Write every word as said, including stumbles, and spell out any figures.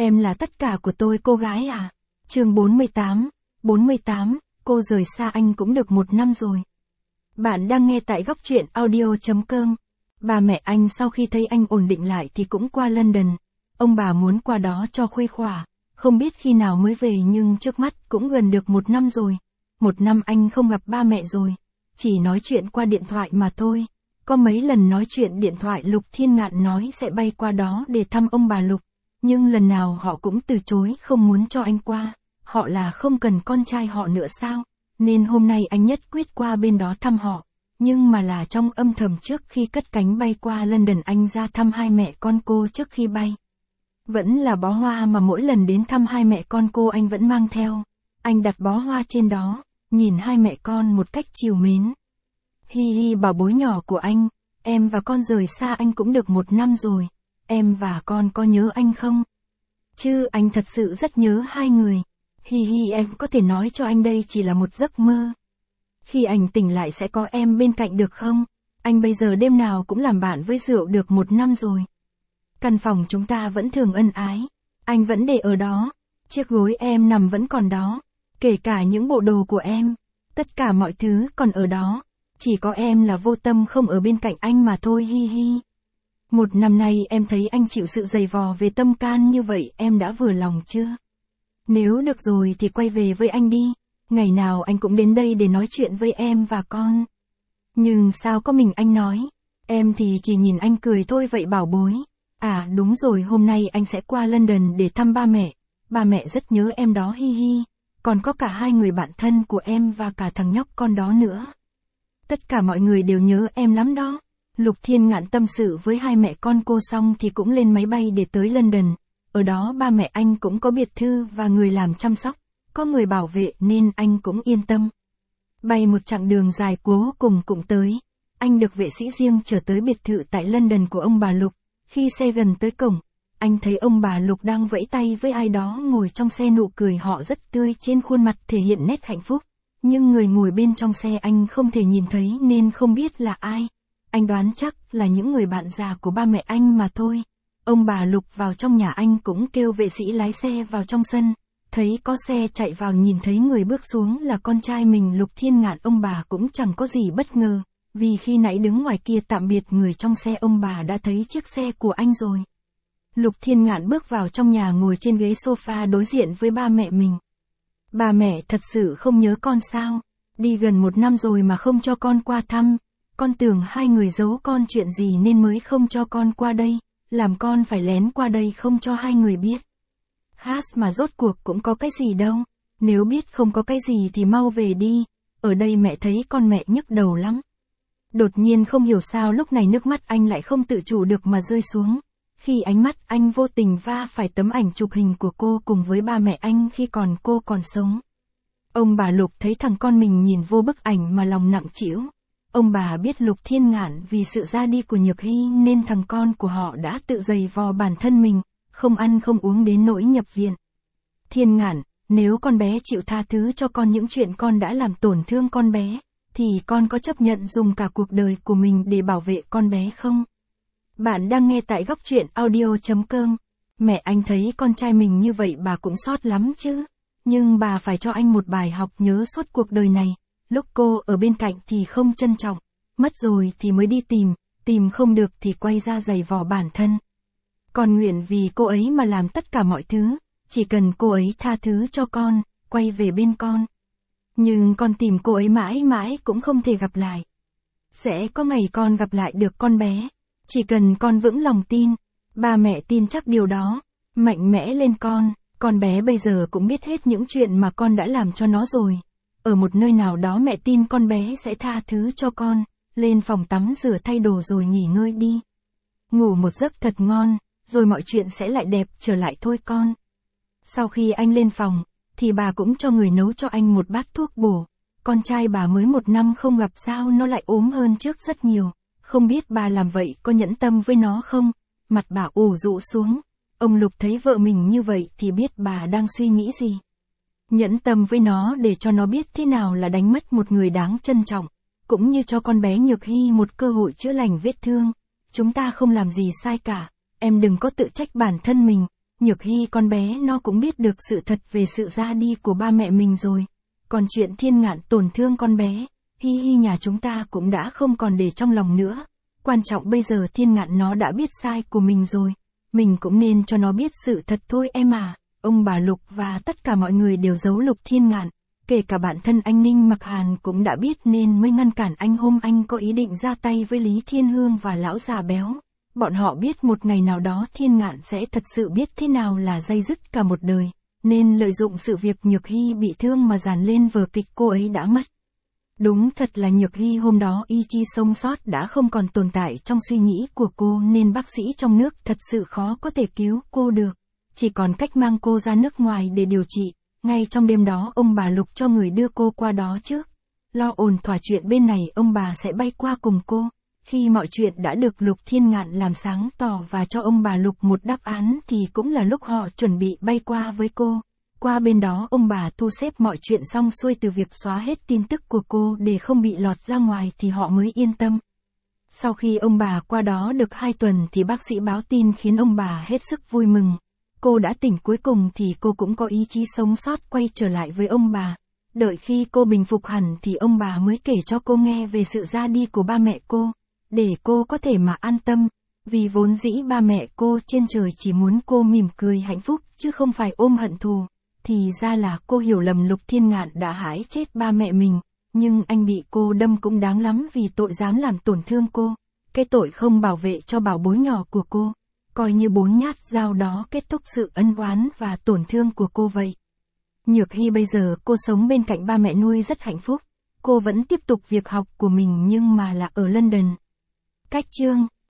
Em là tất cả của tôi cô gái à. Chương bốn mươi tám, bốn mươi tám, cô rời xa anh cũng được một năm rồi. Bạn đang nghe tại góc truyện audio chấm com. Bà mẹ anh sau khi thấy anh ổn định lại thì cũng qua London. Ông bà muốn qua đó cho khuây khỏa. Không biết khi nào mới về nhưng trước mắt cũng gần được một năm rồi. Một năm anh không gặp ba mẹ rồi. Chỉ nói chuyện qua điện thoại mà thôi. Có mấy lần nói chuyện điện thoại Lục Thiên Ngạn nói sẽ bay qua đó để thăm ông bà Lục. Nhưng lần nào họ cũng từ chối không muốn cho anh qua. Họ là không cần con trai họ nữa sao? Nên hôm nay anh nhất quyết qua bên đó thăm họ. Nhưng mà là trong âm thầm trước khi cất cánh bay qua London anh ra thăm hai mẹ con cô trước khi bay. Vẫn là bó hoa mà mỗi lần đến thăm hai mẹ con cô anh vẫn mang theo. Anh đặt bó hoa trên đó, nhìn hai mẹ con một cách trìu mến. Hi hi bảo bối nhỏ của anh, em và con rời xa anh cũng được một năm rồi. Em và con có nhớ anh không? Chứ anh thật sự rất nhớ hai người. Hi hi em có thể nói cho anh đây chỉ là một giấc mơ. Khi anh tỉnh lại sẽ có em bên cạnh được không? Anh bây giờ đêm nào cũng làm bạn với rượu được một năm rồi. Căn phòng chúng ta vẫn thường ân ái. Anh vẫn để ở đó. Chiếc gối em nằm vẫn còn đó. Kể cả những bộ đồ của em. Tất cả mọi thứ còn ở đó. Chỉ có em là vô tâm không ở bên cạnh anh mà thôi hi hi. Một năm nay em thấy anh chịu sự dày vò về tâm can như vậy em đã vừa lòng chưa? Nếu được rồi thì quay về với anh đi. Ngày nào anh cũng đến đây để nói chuyện với em và con. Nhưng sao có mình anh nói? Em thì chỉ nhìn anh cười thôi vậy bảo bối. À đúng rồi hôm nay anh sẽ qua London để thăm ba mẹ. Ba mẹ rất nhớ em đó hi hi. Còn có cả hai người bạn thân của em và cả thằng nhóc con đó nữa. Tất cả mọi người đều nhớ em lắm đó. Lục Thiên Ngạn tâm sự với hai mẹ con cô xong thì cũng lên máy bay để tới London. Ở đó ba mẹ anh cũng có biệt thư và người làm chăm sóc. Có người bảo vệ nên anh cũng yên tâm. Bay một chặng đường dài cuối cùng cũng tới. Anh được vệ sĩ riêng chở tới biệt thự tại London của ông bà Lục. Khi xe gần tới cổng, anh thấy ông bà Lục đang vẫy tay với ai đó ngồi trong xe nụ cười họ rất tươi trên khuôn mặt thể hiện nét hạnh phúc. Nhưng người ngồi bên trong xe anh không thể nhìn thấy nên không biết là ai. Anh đoán chắc là những người bạn già của ba mẹ anh mà thôi. Ông bà Lục vào trong nhà anh cũng kêu vệ sĩ lái xe vào trong sân. Thấy có xe chạy vào nhìn thấy người bước xuống là con trai mình Lục Thiên Ngạn ông bà cũng chẳng có gì bất ngờ. Vì khi nãy đứng ngoài kia tạm biệt người trong xe ông bà đã thấy chiếc xe của anh rồi. Lục Thiên Ngạn bước vào trong nhà ngồi trên ghế sofa đối diện với ba mẹ mình. Ba mẹ thật sự không nhớ con sao? Đi gần một năm rồi mà không cho con qua thăm. Con tưởng hai người giấu con chuyện gì nên mới không cho con qua đây. Làm con phải lén qua đây không cho hai người biết. Hát mà rốt cuộc cũng có cái gì đâu. Nếu biết không có cái gì thì mau về đi. Ở đây mẹ thấy con mẹ nhức đầu lắm. Đột nhiên không hiểu sao lúc này nước mắt anh lại không tự chủ được mà rơi xuống. Khi ánh mắt anh vô tình va phải tấm ảnh chụp hình của cô cùng với ba mẹ anh khi còn cô còn sống. Ông bà Lục thấy thằng con mình nhìn vô bức ảnh mà lòng nặng trĩu. Ông bà biết Lục Thiên Ngạn vì sự ra đi của Nhược Hy nên thằng con của họ đã tự giày vò bản thân mình, không ăn không uống đến nỗi nhập viện. Thiên Ngạn, nếu con bé chịu tha thứ cho con những chuyện con đã làm tổn thương con bé, thì con có chấp nhận dùng cả cuộc đời của mình để bảo vệ con bé không? Bạn đang nghe tại góc truyện audio chấm com. Mẹ anh thấy con trai mình như vậy bà cũng xót lắm chứ. Nhưng bà phải cho anh một bài học nhớ suốt cuộc đời này. Lúc cô ở bên cạnh thì không trân trọng. Mất rồi thì mới đi tìm. Tìm không được thì quay ra giày vò bản thân. Con nguyện vì cô ấy mà làm tất cả mọi thứ. Chỉ cần cô ấy tha thứ cho con, quay về bên con. Nhưng con tìm cô ấy mãi mãi cũng không thể gặp lại. Sẽ có ngày con gặp lại được con bé. Chỉ cần con vững lòng tin. Ba mẹ tin chắc điều đó. Mạnh mẽ lên con. Con bé bây giờ cũng biết hết những chuyện mà con đã làm cho nó rồi. Ở một nơi nào đó mẹ tin con bé sẽ tha thứ cho con. Lên phòng tắm rửa thay đồ rồi nghỉ ngơi đi. Ngủ một giấc thật ngon. Rồi mọi chuyện sẽ lại đẹp trở lại thôi con. Sau khi anh lên phòng, thì bà cũng cho người nấu cho anh một bát thuốc bổ. Con trai bà mới một năm không gặp sao nó lại ốm hơn trước rất nhiều. Không biết bà làm vậy có nhẫn tâm với nó không? Mặt bà ủ rũ xuống. Ông Lục thấy vợ mình như vậy thì biết bà đang suy nghĩ gì. Nhẫn tâm với nó để cho nó biết thế nào là đánh mất một người đáng trân trọng. Cũng như cho con bé Nhược Hy một cơ hội chữa lành vết thương. Chúng ta không làm gì sai cả. Em đừng có tự trách bản thân mình. Nhược Hy con bé nó cũng biết được sự thật về sự ra đi của ba mẹ mình rồi. Còn chuyện Thiên Ngạn tổn thương con bé, Hi Hi nhà chúng ta cũng đã không còn để trong lòng nữa. Quan trọng bây giờ Thiên Ngạn nó đã biết sai của mình rồi. Mình cũng nên cho nó biết sự thật thôi em à. Ông bà Lục và tất cả mọi người đều giấu Lục Thiên Ngạn. Kể cả bản thân anh Ninh Mặc Hàn cũng đã biết nên mới ngăn cản anh hôm anh có ý định ra tay với Lý Thiên Hương và lão già béo. Bọn họ biết một ngày nào đó Thiên Ngạn sẽ thật sự biết thế nào là day dứt cả một đời, nên lợi dụng sự việc Nhược Hy bị thương mà dàn lên vở kịch cô ấy đã mất. Đúng thật là Nhược Hy hôm đó ý chí sống sót đã không còn tồn tại trong suy nghĩ của cô nên bác sĩ trong nước thật sự khó có thể cứu cô được. Chỉ còn cách mang cô ra nước ngoài để điều trị. Ngay trong đêm đó ông bà Lục cho người đưa cô qua đó trước. Lo ổn thỏa chuyện bên này ông bà sẽ bay qua cùng cô. Khi mọi chuyện đã được Lục Thiên Ngạn làm sáng tỏ và cho ông bà Lục một đáp án thì cũng là lúc họ chuẩn bị bay qua với cô. Qua bên đó ông bà thu xếp mọi chuyện xong xuôi từ việc xóa hết tin tức của cô để không bị lọt ra ngoài thì họ mới yên tâm. Sau khi ông bà qua đó được hai tuần thì bác sĩ báo tin khiến ông bà hết sức vui mừng. Cô đã tỉnh cuối cùng thì cô cũng có ý chí sống sót quay trở lại với ông bà. Đợi khi cô bình phục hẳn thì ông bà mới kể cho cô nghe về sự ra đi của ba mẹ cô. Để cô có thể mà an tâm, vì vốn dĩ ba mẹ cô trên trời chỉ muốn cô mỉm cười hạnh phúc chứ không phải ôm hận thù. Thì ra là cô hiểu lầm Lục Thiên Ngạn đã hại chết ba mẹ mình, nhưng anh bị cô đâm cũng đáng lắm vì tội dám làm tổn thương cô. Cái tội không bảo vệ cho bảo bối nhỏ của cô, coi như bốn nhát dao đó kết thúc sự ân oán và tổn thương của cô vậy. Nhược Hy bây giờ cô sống bên cạnh ba mẹ nuôi rất hạnh phúc, cô vẫn tiếp tục việc học của mình nhưng mà là ở London. Cách chương